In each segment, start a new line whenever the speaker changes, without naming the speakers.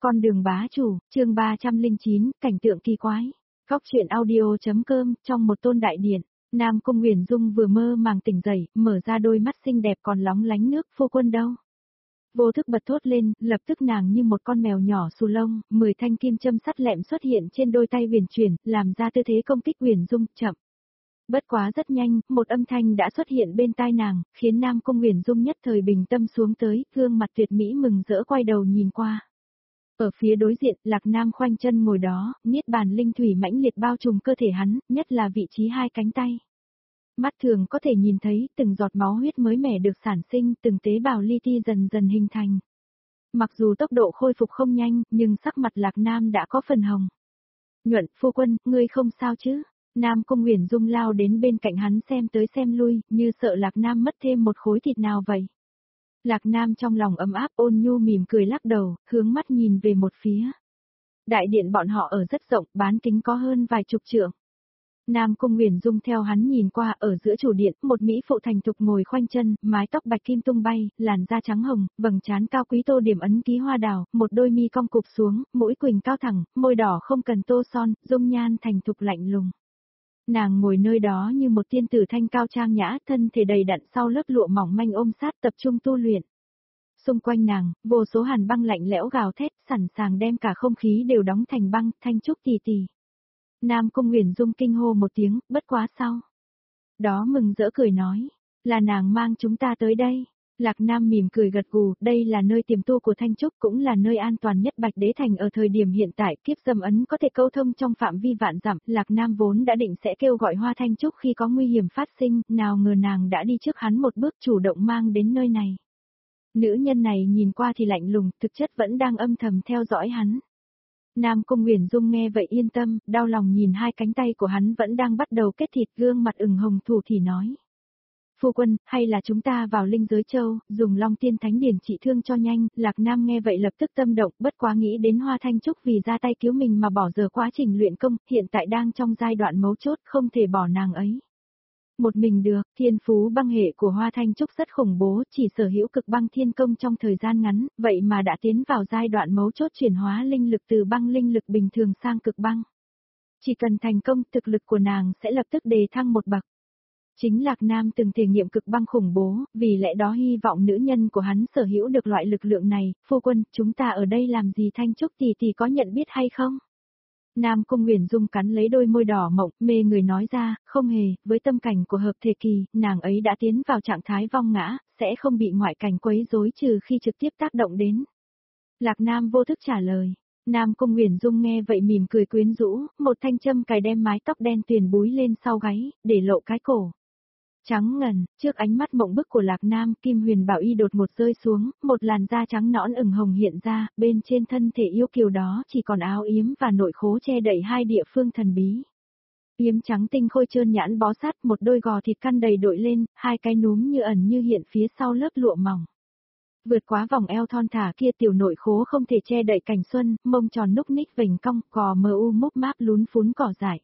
Con đường bá chủ, chương 309, cảnh tượng kỳ quái. Góc truyện audio.com, trong một tôn đại điện, Nam Cung Uyển Dung vừa mơ màng tỉnh dậy, mở ra đôi mắt xinh đẹp còn lóng lánh nước, phu quân đâu? Vô thức bật thốt lên, lập tức nàng như một con mèo nhỏ xù lông, 10 thanh kim châm sắt lẹm xuất hiện trên đôi tay huyền chuyển, làm ra tư thế công kích Uyển Dung, chậm. Bất quá rất nhanh, một âm thanh đã xuất hiện bên tai nàng, khiến Nam Cung Uyển Dung nhất thời bình tâm xuống tới, gương mặt tuyệt mỹ mừng rỡ quay đầu nhìn qua. Ở phía đối diện, Lạc Nam khoanh chân ngồi đó, niết bàn linh thủy mãnh liệt bao trùm cơ thể hắn, nhất là vị trí hai cánh tay. Mắt thường có thể nhìn thấy từng giọt máu huyết mới mẻ được sản sinh, từng tế bào li ti dần dần hình thành. Mặc dù tốc độ khôi phục không nhanh, nhưng sắc mặt Lạc Nam đã có phần hồng. Nhuận, phu quân, ngươi không sao chứ? Nam Cung Uyển Dung lao đến bên cạnh hắn xem tới xem lui, như sợ Lạc Nam mất thêm một khối thịt nào vậy. Lạc Nam trong lòng ấm áp ôn nhu mỉm cười lắc đầu, hướng mắt nhìn về một phía. Đại điện bọn họ ở rất rộng, bán kính có hơn vài chục trượng. Nam Cung Uyển Dung theo hắn nhìn qua, ở giữa chủ điện, một mỹ phụ thành thục ngồi khoanh chân, mái tóc bạch kim tung bay, làn da trắng hồng, vầng trán cao quý tô điểm ấn ký hoa đào, một đôi mi cong cụp xuống, mũi quỳnh cao thẳng, môi đỏ không cần tô son, dung nhan thành thục lạnh lùng. Nàng ngồi nơi đó như một tiên tử thanh cao trang nhã, thân thể đầy đặn sau lớp lụa mỏng manh ôm sát tập trung tu luyện. Xung quanh nàng, vô số hàn băng lạnh lẽo gào thét, sẵn sàng đem cả không khí đều đóng thành băng, Thanh Trúc tỉ tỉ. Nam Cung Uyển Dung kinh hô một tiếng, bất quá sau. Đó mừng rỡ cười nói, là nàng mang chúng ta tới đây. Lạc Nam mỉm cười gật gù, đây là nơi tiềm tu của Thanh Trúc, cũng là nơi an toàn nhất Bạch Đế Thành ở thời điểm hiện tại, kiếp dâm ấn có thể câu thông trong phạm vi vạn dặm, Lạc Nam vốn đã định sẽ kêu gọi Hoa Thanh Trúc khi có nguy hiểm phát sinh, nào ngờ nàng đã đi trước hắn một bước chủ động mang đến nơi này. Nữ nhân này nhìn qua thì lạnh lùng, thực chất vẫn đang âm thầm theo dõi hắn. Nam Cung Uyển Dung nghe vậy yên tâm, đau lòng nhìn hai cánh tay của hắn vẫn đang bắt đầu kết thịt, gương mặt ửng hồng thủ thì nói. Phu quân, hay là chúng ta vào Linh Giới Châu, dùng Long Tiên Thánh Điển trị thương cho nhanh, Lạc Nam nghe vậy lập tức tâm động, bất quá nghĩ đến Hoa Thanh Trúc vì ra tay cứu mình mà bỏ dở quá trình luyện công, hiện tại đang trong giai đoạn mấu chốt, không thể bỏ nàng ấy. Một mình được, thiên phú băng hệ của Hoa Thanh Trúc rất khủng bố, chỉ sở hữu cực băng thiên công trong thời gian ngắn, vậy mà đã tiến vào giai đoạn mấu chốt chuyển hóa linh lực từ băng linh lực bình thường sang cực băng. Chỉ cần thành công, thực lực của nàng sẽ lập tức đề thăng một bậc. Chính Lạc Nam từng thể nghiệm cực băng khủng bố, vì lẽ đó hy vọng nữ nhân của hắn sở hữu được loại lực lượng này. Phu quân, chúng ta ở đây làm gì? Thanh Trúc tỷ tỷ có nhận biết hay không? Nam Cung Uyển Dung cắn lấy đôi môi đỏ mộng, mê người nói ra, không hề, với tâm cảnh của hợp thể kỳ, nàng ấy đã tiến vào trạng thái vong ngã, sẽ không bị ngoại cảnh quấy rối trừ khi trực tiếp tác động đến. Lạc Nam vô thức trả lời. Nam Cung Uyển Dung nghe vậy mỉm cười quyến rũ, một thanh châm cài đem mái tóc đen tuyền búi lên sau gáy, để lộ cái cổ. Trắng ngần, trước ánh mắt mộng bức của Lạc Nam, Kim Huyền Bảo Y đột ngột rơi xuống, một làn da trắng nõn ửng hồng hiện ra, bên trên thân thể yêu kiều đó chỉ còn áo yếm và nội khố che đậy hai địa phương thần bí. Yếm trắng tinh khôi trơn nhẵn bó sát, một đôi gò thịt căn đầy đội lên, hai cái núm như ẩn như hiện phía sau lớp lụa mỏng. Vượt quá vòng eo thon thả kia, tiểu nội khố không thể che đậy cảnh xuân, mông tròn núc ních vành cong, cò mờ u múc máp lún phún cỏ dại.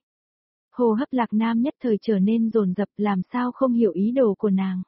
Hô hấp Lạc Nam nhất thời trở nên dồn dập, làm sao không hiểu ý đồ của nàng.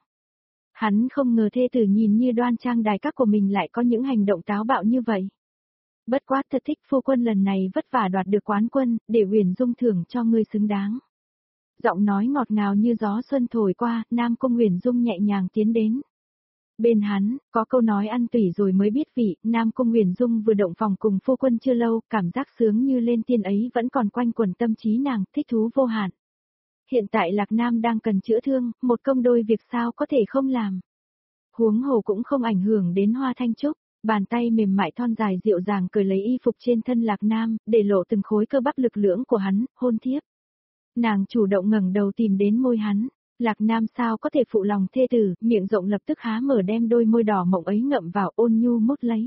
Hắn không ngờ thê tử nhìn như đoan trang đài các của mình lại có những hành động táo bạo như vậy. Bất quá thật thích, phu quân lần này vất vả đoạt được quán quân, để Uyển Dung thưởng cho ngươi xứng đáng. Giọng nói ngọt ngào như gió xuân thổi qua, Nam Cung Uyển Dung nhẹ nhàng tiến đến. Bên hắn, có câu nói ăn tủy rồi mới biết vị, Nam Cung Uyển Dung vừa động phòng cùng phu quân chưa lâu, cảm giác sướng như lên tiên ấy vẫn còn quanh quẩn tâm trí nàng, thích thú vô hạn. Hiện tại Lạc Nam đang cần chữa thương, một công đôi việc sao có thể không làm. Huống hồ cũng không ảnh hưởng đến Hoa Thanh Trúc, bàn tay mềm mại thon dài dịu dàng cởi lấy y phục trên thân Lạc Nam, để lộ từng khối cơ bắp lực lưỡng của hắn, hôn thiếp. Nàng chủ động ngẩng đầu tìm đến môi hắn. Lạc Nam sao có thể phụ lòng thê tử, miệng rộng lập tức há mở đem đôi môi đỏ mộng ấy ngậm vào, ôn nhu mút lấy.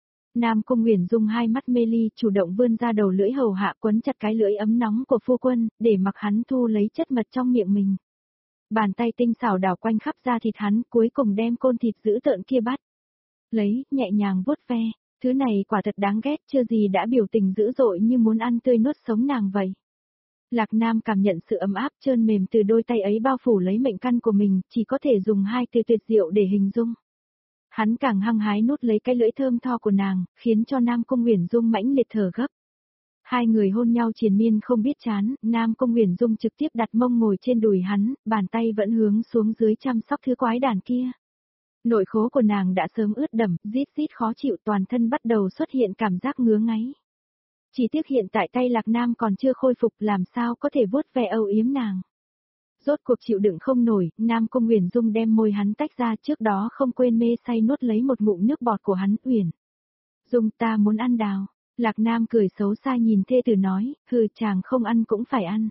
Nam Cung Uyển Dung hai mắt mê ly, chủ động vươn ra đầu lưỡi hầu hạ quấn chặt cái lưỡi ấm nóng của phu quân, để mặc hắn thu lấy chất mật trong miệng mình. Bàn tay tinh xảo đảo quanh khắp da thịt hắn, cuối cùng đem côn thịt dữ tợn kia bắt lấy, nhẹ nhàng vuốt ve. Thứ này quả thật đáng ghét, chưa gì đã biểu tình dữ dội như muốn ăn tươi nuốt sống nàng vậy. Lạc Nam cảm nhận sự ấm áp trơn mềm từ đôi tay ấy bao phủ lấy mệnh căn của mình, chỉ có thể dùng hai từ tuyệt diệu để hình dung. Hắn càng hăng hái nuốt lấy cái lưỡi thơm tho của nàng, khiến cho Nam Cung Uyển Dung mãnh liệt thở gấp. Hai người hôn nhau triền miên không biết chán, Nam Cung Uyển Dung trực tiếp đặt mông ngồi trên đùi hắn, bàn tay vẫn hướng xuống dưới chăm sóc thứ quái đản kia. Nội khố của nàng đã sớm ướt đẫm, rít rít khó chịu, toàn thân bắt đầu xuất hiện cảm giác ngứa ngáy. Chỉ tiếc hiện tại tay Lạc Nam còn chưa khôi phục, làm sao có thể vuốt ve âu yếm nàng. Rốt cuộc chịu đựng không nổi, Nam Cung Uyển Dung đem môi hắn tách ra, trước đó không quên mê say nuốt lấy một ngụm nước bọt của hắn. Uyển Dung, ta muốn ăn đào. Lạc Nam cười xấu xa nhìn thê tử nói, hừ, chàng không ăn cũng phải ăn.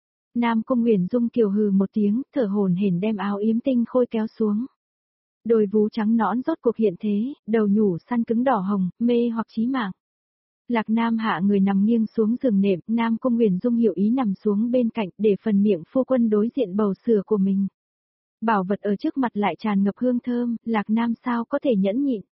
Nam Cung Uyển Dung kiều hừ một tiếng, thở hổn hển đem áo yếm tinh khôi kéo xuống. Đôi vú trắng nõn rốt cuộc hiện thế, đầu nhủ săn cứng đỏ hồng, mê hoặc chí mạng. Lạc Nam hạ người nằm nghiêng xuống giường nệm, Nam Cung Uyển Dung hiểu ý nằm xuống bên cạnh để phần miệng phu quân đối diện bầu sữa của mình. Bảo vật ở trước mặt lại tràn ngập hương thơm, Lạc Nam sao có thể nhẫn nhịn.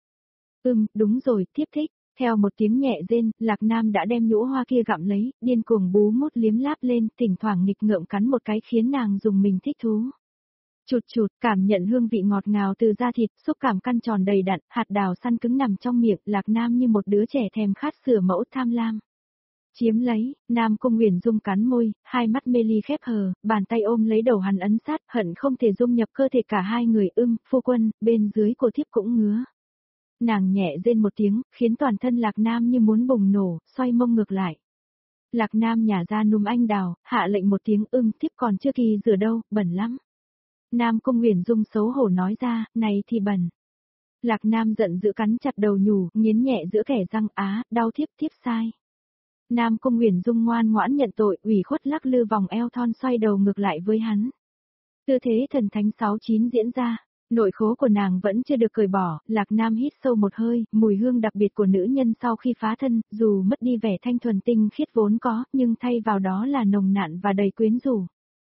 Đúng rồi, thiếp thích. Theo một tiếng nhẹ rên, Lạc Nam đã đem nhũ hoa kia gặm lấy, điên cuồng bú mút liếm láp lên, thỉnh thoảng nghịch ngợm cắn một cái khiến nàng dùng mình thích thú. Chụt chụt, cảm nhận hương vị ngọt ngào từ da thịt, xúc cảm căn tròn đầy đặn, hạt đào săn cứng nằm trong miệng, Lạc Nam như một đứa trẻ thèm khát sữa mẫu tham lam. Chiếm lấy, Nam Cung Uyển Dung cắn môi, hai mắt mê ly khép hờ, bàn tay ôm lấy đầu hắn ấn sát, hận không thể dung nhập cơ thể cả hai người. Phu quân, bên dưới của thiếp cũng ngứa. Nàng nhẹ rên một tiếng, khiến toàn thân Lạc Nam như muốn bùng nổ, xoay mông ngược lại. Lạc Nam nhả ra núm anh đào, hạ lệnh một tiếng. Thiếp còn chưa kỳ rửa đâu, bẩn lắm. Nam Cung Uyển Dung xấu hổ nói ra, này thì bẩn. Lạc Nam giận dữ cắn chặt đầu nhủ, nghiến nhẹ giữa kẻ răng, đau thiếp sai. Nam Cung Uyển Dung ngoan ngoãn nhận tội, ủy khuất lắc lư vòng eo thon xoay đầu ngược lại với hắn. Tư thế thần thánh 69 diễn ra, nội khố của nàng vẫn chưa được cởi bỏ, Lạc Nam hít sâu một hơi, mùi hương đặc biệt của nữ nhân sau khi phá thân, dù mất đi vẻ thanh thuần tinh khiết vốn có, nhưng thay vào đó là nồng nàn và đầy quyến rũ.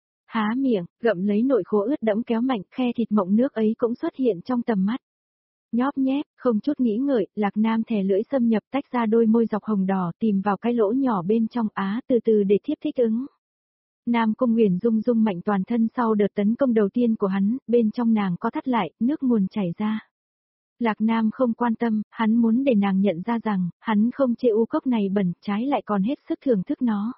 Há miệng, gặm lấy nội khố ướt đẫm kéo mạnh, khe thịt mọng nước ấy cũng xuất hiện trong tầm mắt. Nhóp nhép, không chút nghĩ ngợi, Lạc Nam thè lưỡi xâm nhập tách ra đôi môi dọc hồng đỏ tìm vào cái lỗ nhỏ bên trong từ từ để thiếp thích ứng. Nam Cung Uyển Dung rung mạnh toàn thân sau đợt tấn công đầu tiên của hắn, bên trong nàng có thắt lại, nước nguồn chảy ra. Lạc Nam không quan tâm, hắn muốn để nàng nhận ra rằng, hắn không chê u cốc này bẩn, trái lại còn hết sức thưởng thức nó.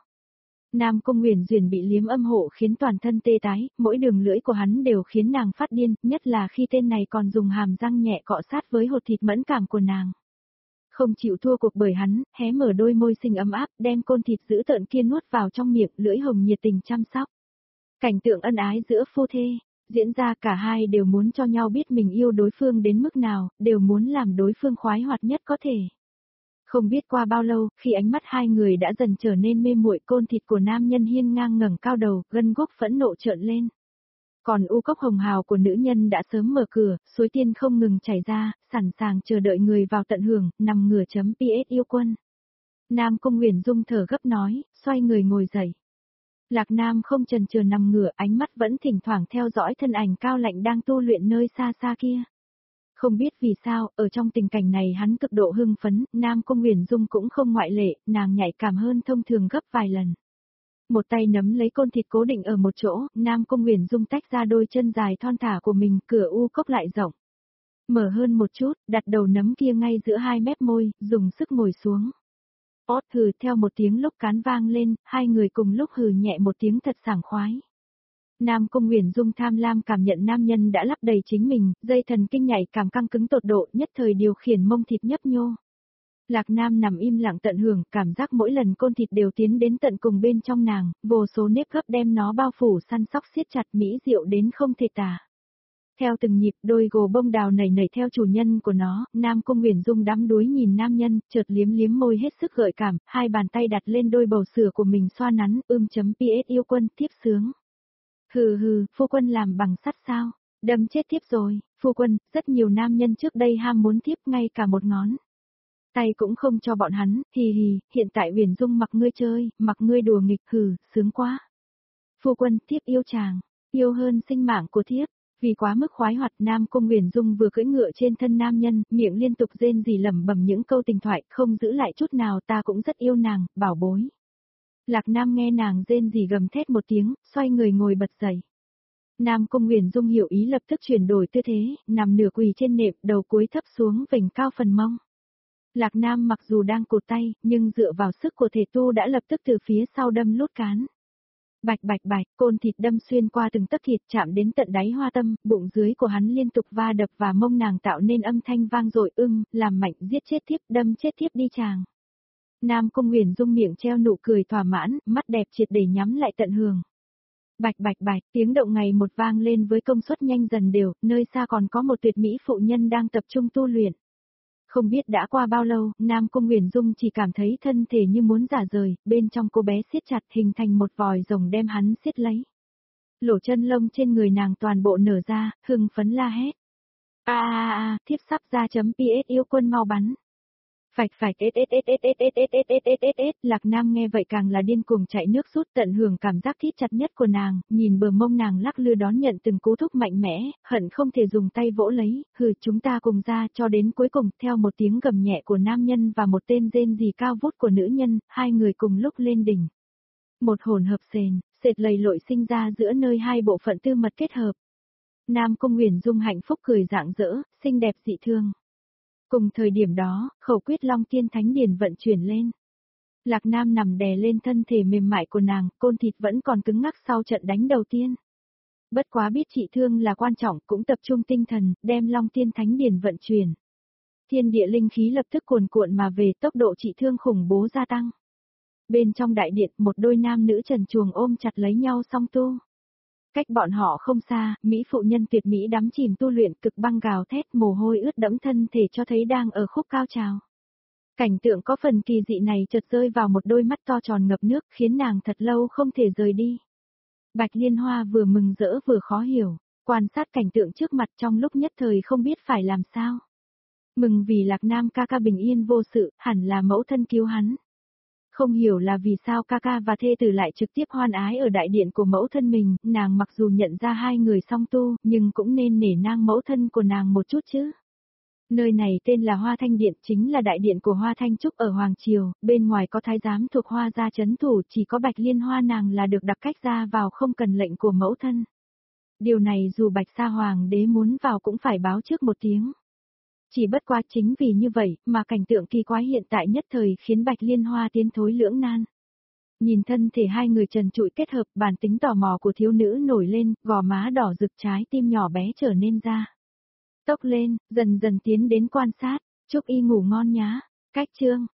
Nam Cung Uyển Duyển bị liếm âm hộ khiến toàn thân tê tái, mỗi đường lưỡi của hắn đều khiến nàng phát điên, nhất là khi tên này còn dùng hàm răng nhẹ cọ sát với hột thịt mẫn cảm của nàng. Không chịu thua cuộc bởi hắn, hé mở đôi môi xinh ấm áp, đem côn thịt dữ tợn kia nuốt vào trong miệng, lưỡi hồng nhiệt tình chăm sóc. Cảnh tượng ân ái giữa phu thê, diễn ra cả hai đều muốn cho nhau biết mình yêu đối phương đến mức nào, đều muốn làm đối phương khoái hoạt nhất có thể. Không biết qua bao lâu, khi ánh mắt hai người đã dần trở nên mê muội, côn thịt của nam nhân hiên ngang ngẩng cao đầu, gân guốc phẫn nộ trợn lên. Còn u cốc hồng hào của nữ nhân đã sớm mở cửa, suối tiên không ngừng chảy ra, sẵn sàng chờ đợi người vào tận hưởng, nằm ngửa .ps yêu quân. Nam Cung Uyển Dung thở gấp nói, xoay người ngồi dậy. Lạc Nam không chần chừ nằm ngửa, ánh mắt vẫn thỉnh thoảng theo dõi thân ảnh cao lạnh đang tu luyện nơi xa xa kia. Không biết vì sao, ở trong tình cảnh này hắn cực độ hưng phấn, Nam Cung Uyển Dung cũng không ngoại lệ, nàng nhạy cảm hơn thông thường gấp vài lần. Một tay nắm lấy côn thịt cố định ở một chỗ, Nam Cung Uyển Dung tách ra đôi chân dài thon thả của mình, cửa u cốc lại rộng. Mở hơn một chút, đặt đầu nấm kia ngay giữa hai mép môi, dùng sức ngồi xuống. Ót hừ, theo một tiếng lúc cán vang lên, hai người cùng lúc hừ nhẹ một tiếng thật sảng khoái. Nam Cung Uyển Dung tham lam cảm nhận nam nhân đã lấp đầy chính mình, dây thần kinh nhạy cảm căng cứng tột độ, nhất thời điều khiển mông thịt nhấp nhô. Lạc Nam nằm im lặng tận hưởng, cảm giác mỗi lần côn thịt đều tiến đến tận cùng bên trong nàng, vô số nếp gấp đem nó bao phủ săn sóc siết chặt mỹ diệu đến không thể tả. Theo từng nhịp, đôi gồ bông đào nảy nảy theo chủ nhân của nó, Nam Cung Uyển Dung đắm đuối nhìn nam nhân, chợt liếm liếm môi hết sức gợi cảm, hai bàn tay đặt lên đôi bầu sữa của mình xoa nắn, .ps yêu quân, tiếp sướng. Hừ, phu quân làm bằng sắt sao? Đâm chết thiếp rồi, phu quân, rất nhiều nam nhân trước đây ham muốn thiếp ngay cả một ngón tay cũng không cho bọn hắn, hì, hiện tại Uyển Dung mặc ngươi chơi, mặc ngươi đùa nghịch, sướng quá. Phu quân, thiếp yêu chàng, yêu hơn sinh mạng của thiếp. Vì quá mức khoái hoạt, Nam Cung Uyển Dung vừa cưỡi ngựa trên thân nam nhân, miệng liên tục rên rỉ lẩm bẩm những câu tình thoại, không giữ lại chút nào, ta cũng rất yêu nàng, bảo bối. Lạc Nam nghe nàng rên rỉ gầm thét một tiếng, xoay người ngồi bật dậy. Nam Cung Nguyền Dung hiểu ý lập tức chuyển đổi tư thế, nằm nửa quỳ trên nệm, đầu cúi thấp xuống vểnh cao phần mông. Lạc Nam mặc dù đang cụt tay, nhưng dựa vào sức của thể tu đã lập tức từ phía sau đâm lút cán. Bạch bạch bạch, côn thịt đâm xuyên qua từng tấc thịt chạm đến tận đáy hoa tâm, bụng dưới của hắn liên tục va đập và mông nàng tạo nên âm thanh vang dội làm mạnh giết chết tiếp, đâm chết tiếp đi chàng. Nam Cung Nguyền Dung miệng treo nụ cười thỏa mãn, mắt đẹp triệt để nhắm lại tận hưởng. Bạch bạch bạch, tiếng động ngày một vang lên với công suất nhanh dần đều, nơi xa còn có một tuyệt mỹ phụ nhân đang tập trung tu luyện. Không biết đã qua bao lâu, Nam Cung Nguyền Dung chỉ cảm thấy thân thể như muốn rả rời, bên trong cô bé siết chặt hình thành một vòi rồng đem hắn siết lấy. Lỗ chân lông trên người nàng toàn bộ nở ra, hưng phấn la hét. Thiếp sắp ra .ps yêu quân mau bắn. Phạch phạch Lạc Nam nghe vậy càng là điên cuồng chạy nước rút tận hưởng cảm giác thít chặt nhất của nàng, nhìn bờ mông nàng lắc lư đón nhận từng cú thúc mạnh mẽ, hận không thể dùng tay vỗ lấy, chúng ta cùng ra cho đến cuối cùng theo một tiếng gầm nhẹ của nam nhân và một tên rên rỉ cao vút của nữ nhân, hai người cùng lúc lên đỉnh. Một hồn hợp sệt lầy lội sinh ra giữa nơi hai bộ phận tư mật kết hợp. Nam Cung Nguyền Dung hạnh phúc cười rạng rỡ, xinh đẹp dị thương. Cùng thời điểm đó, khẩu quyết Long Tiên Thánh Điển vận chuyển lên. Lạc Nam nằm đè lên thân thể mềm mại của nàng, côn thịt vẫn còn cứng ngắc sau trận đánh đầu tiên. Bất quá biết trị thương là quan trọng, cũng tập trung tinh thần, đem Long Tiên Thánh Điển vận chuyển. Thiên địa linh khí lập tức cuồn cuộn mà về, tốc độ trị thương khủng bố gia tăng. Bên trong đại điện, một đôi nam nữ trần truồng ôm chặt lấy nhau song tu. Cách bọn họ không xa, mỹ phụ nhân tuyệt mỹ đắm chìm tu luyện, cực băng gào thét, mồ hôi ướt đẫm thân thể cho thấy đang ở khúc cao trào. Cảnh tượng có phần kỳ dị này chợt rơi vào một đôi mắt to tròn ngập nước, khiến nàng thật lâu không thể rời đi. Bạch Liên Hoa vừa mừng rỡ vừa khó hiểu, quan sát cảnh tượng trước mặt trong lúc nhất thời không biết phải làm sao. Mừng vì Lạc Nam ca ca bình yên vô sự, hẳn là mẫu thân cứu hắn. Không hiểu là vì sao ca ca và thê tử lại trực tiếp hoan ái ở đại điện của mẫu thân mình, nàng mặc dù nhận ra hai người song tu, nhưng cũng nên nể nang mẫu thân của nàng một chút chứ. Nơi này tên là Hoa Thanh Điện, chính là đại điện của Hoa Thanh Trúc ở Hoàng Triều, bên ngoài có thái giám thuộc Hoa gia trấn thủ, chỉ có Bạch Liên Hoa nàng là được đặc cách ra vào không cần lệnh của mẫu thân. Điều này dù Bạch Sa Hoàng đế muốn vào cũng phải báo trước một tiếng. Chỉ bất quá chính vì như vậy mà cảnh tượng kỳ quái hiện tại nhất thời khiến Bạch Liên Hoa tiến thối lưỡng nan. Nhìn thân thể hai người trần trụi kết hợp, bản tính tò mò của thiếu nữ nổi lên, gò má đỏ rực, trái tim nhỏ bé trở nên ra. Tốc lên, dần dần tiến đến quan sát, chúc y ngủ ngon nhá. Cách chương